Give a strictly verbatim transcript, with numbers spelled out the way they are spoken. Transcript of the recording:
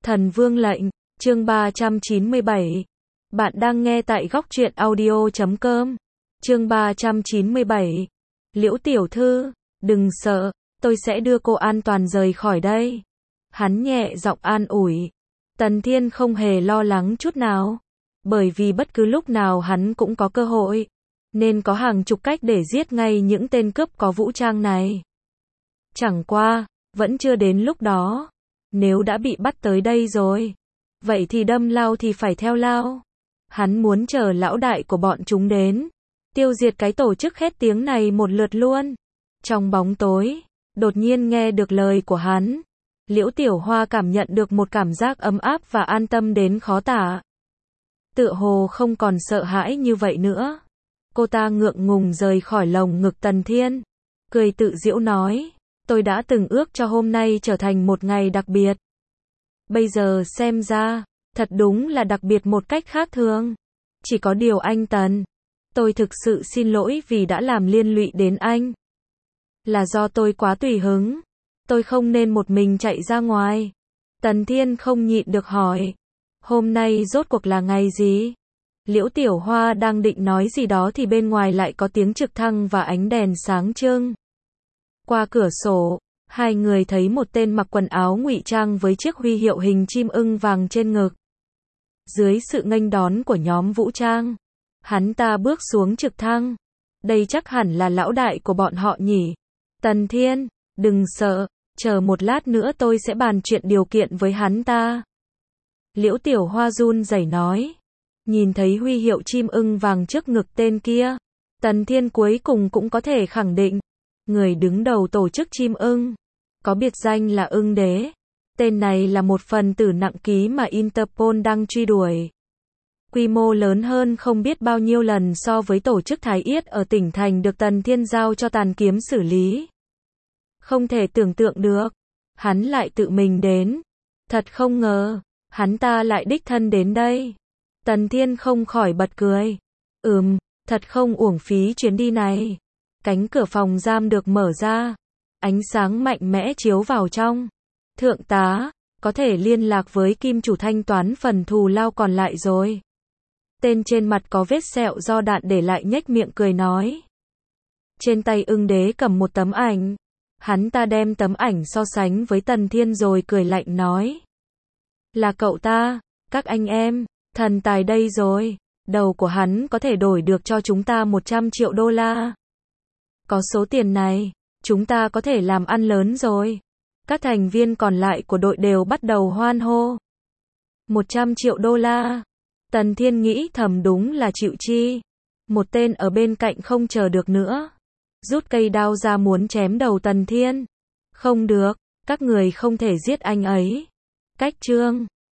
Thần Vương lệnh, chương ba trăm chín mươi bảy. Bạn đang nghe tại góc truyện audio chấm com. Chương ba trăm chín mươi bảy. Liễu tiểu thư, đừng sợ, tôi sẽ đưa cô an toàn rời khỏi đây. Hắn nhẹ giọng an ủi. Tần Thiên không hề lo lắng chút nào, bởi vì bất cứ lúc nào hắn cũng có cơ hội, nên có hàng chục cách để giết ngay những tên cướp có vũ trang này. Chẳng qua, vẫn chưa đến lúc đó. Nếu đã bị bắt tới đây rồi, vậy thì đâm lao thì phải theo lao. Hắn muốn chờ lão đại của bọn chúng đến, tiêu diệt cái tổ chức khét tiếng này một lượt luôn. Trong bóng tối, đột nhiên nghe được lời của hắn, Liễu Tiểu Hoa cảm nhận được một cảm giác ấm áp và an tâm đến khó tả. Tựa hồ không còn sợ hãi như vậy nữa. Cô ta ngượng ngùng rời khỏi lồng ngực Tần Thiên, cười tự giễu nói, tôi đã từng ước cho hôm nay trở thành một ngày đặc biệt. Bây giờ xem ra, thật đúng là đặc biệt một cách khác thường. Chỉ có điều anh Tần, tôi thực sự xin lỗi vì đã làm liên lụy đến anh. Là do tôi quá tùy hứng, tôi không nên một mình chạy ra ngoài. Tần Thiên không nhịn được hỏi, hôm nay rốt cuộc là ngày gì? Liễu Tiểu Hoa đang định nói gì đó thì bên ngoài lại có tiếng trực thăng và ánh đèn sáng trưng. Qua cửa sổ, hai người thấy một tên mặc quần áo ngụy trang với chiếc huy hiệu hình chim ưng vàng trên ngực. Dưới sự nghênh đón của nhóm vũ trang, hắn ta bước xuống trực thăng. Đây chắc hẳn là lão đại của bọn họ nhỉ? Tần Thiên, đừng sợ, chờ một lát nữa tôi sẽ bàn chuyện điều kiện với hắn ta. Liễu Tiểu Hoa run rẩy nói. Nhìn thấy huy hiệu chim ưng vàng trước ngực tên kia, Tần Thiên cuối cùng cũng có thể khẳng định, người đứng đầu tổ chức chim ưng, có biệt danh là ưng đế. Tên này là một phần tử nặng ký mà Interpol đang truy đuổi. Quy mô lớn hơn không biết bao nhiêu lần so với tổ chức Thái Yết ở tỉnh thành được Tần Thiên giao cho Tàn Kiếm xử lý. Không thể tưởng tượng được, hắn lại tự mình đến. Thật không ngờ, hắn ta lại đích thân đến đây. Tần Thiên không khỏi bật cười. Ừm, thật không uổng phí chuyến đi này. Cánh cửa phòng giam được mở ra. Ánh sáng mạnh mẽ chiếu vào trong. Thượng tá, có thể liên lạc với Kim chủ thanh toán phần thù lao còn lại rồi. Tên trên mặt có vết sẹo do đạn để lại nhếch miệng cười nói. Trên tay ưng đế cầm một tấm ảnh. Hắn ta đem tấm ảnh so sánh với Tần Thiên rồi cười lạnh nói. Là cậu ta, các anh em, thần tài đây rồi. Đầu của hắn có thể đổi được cho chúng ta một trăm triệu đô la. Có số tiền này, chúng ta có thể làm ăn lớn rồi. Các thành viên còn lại của đội đều bắt đầu hoan hô. một trăm triệu đô la. Tần Thiên nghĩ thầm đúng là chịu chi. Một tên ở bên cạnh không chờ được nữa, rút cây đao ra muốn chém đầu Tần Thiên. Không được, các người không thể giết anh ấy. Cách chương